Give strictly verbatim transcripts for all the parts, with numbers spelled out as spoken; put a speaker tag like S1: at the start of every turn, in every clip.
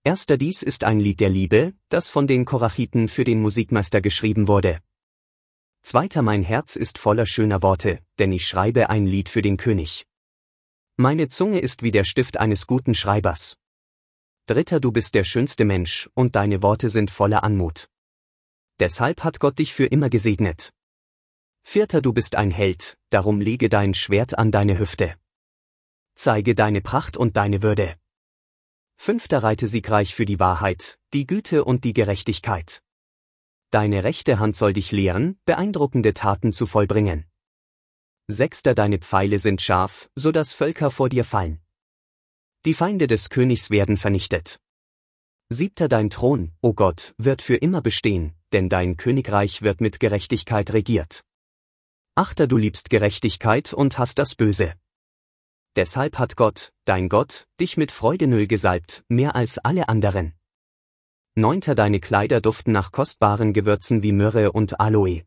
S1: Erster Dies ist ein Lied der Liebe, das von den Korachiten für den Musikmeister geschrieben wurde. Zweiter Mein Herz ist voller schöner Worte, denn ich schreibe ein Lied für den König. Meine Zunge ist wie der Stift eines guten Schreibers. Dritter Du bist der schönste Mensch, und deine Worte sind voller Anmut. Deshalb hat Gott dich für immer gesegnet. Vierter Du bist ein Held, darum lege dein Schwert an deine Hüfte. Zeige deine Pracht und deine Würde. Fünfter Reite siegreich für die Wahrheit, die Güte und die Gerechtigkeit. Deine rechte Hand soll dich lehren, beeindruckende Taten zu vollbringen. Sechster Deine Pfeile sind scharf, so dass Völker vor dir fallen. Die Feinde des Königs werden vernichtet. Siebter Dein Thron, o Gott, wird für immer bestehen, denn dein Königreich wird mit Gerechtigkeit regiert. Achter Du liebst Gerechtigkeit und hasst das Böse. Deshalb hat Gott, dein Gott, dich mit Freudenöl gesalbt, mehr als alle anderen. Neunter Deine Kleider duften nach kostbaren Gewürzen wie Myrrhe und Aloe.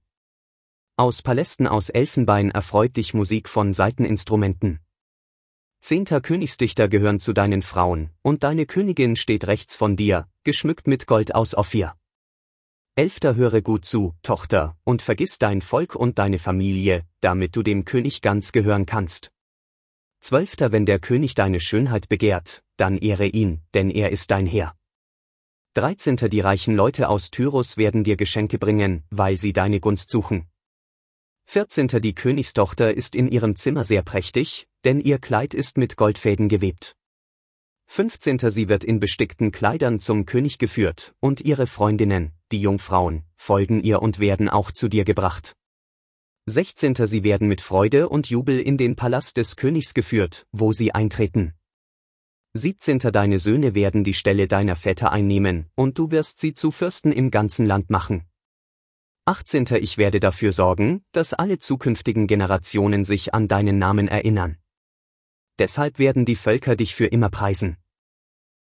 S1: Aus Palästen aus Elfenbein erfreut dich Musik von Saiteninstrumenten. Zehnter Königsdichter gehören zu deinen Frauen, und deine Königin steht rechts von dir, geschmückt mit Gold aus Ophir. Elfter Höre gut zu, Tochter, und vergiss dein Volk und deine Familie, damit du dem König ganz gehören kannst. Zwölfter Wenn der König deine Schönheit begehrt, dann ehre ihn, denn er ist dein Herr. Dreizehnter Die reichen Leute aus Tyrus werden dir Geschenke bringen, weil sie deine Gunst suchen. Vierzehnter Die Königstochter ist in ihrem Zimmer sehr prächtig, denn ihr Kleid ist mit Goldfäden gewebt. Fünfzehnter Sie wird in bestickten Kleidern zum König geführt, und ihre Freundinnen, die Jungfrauen, folgen ihr und werden auch zu dir gebracht. Sechzehnter Sie werden mit Freude und Jubel in den Palast des Königs geführt, wo sie eintreten. Siebzehnter Deine Söhne werden die Stelle deiner Väter einnehmen, und du wirst sie zu Fürsten im ganzen Land machen. Achtzehnter Ich werde dafür sorgen, dass alle zukünftigen Generationen sich an deinen Namen erinnern. Deshalb werden die Völker dich für immer preisen.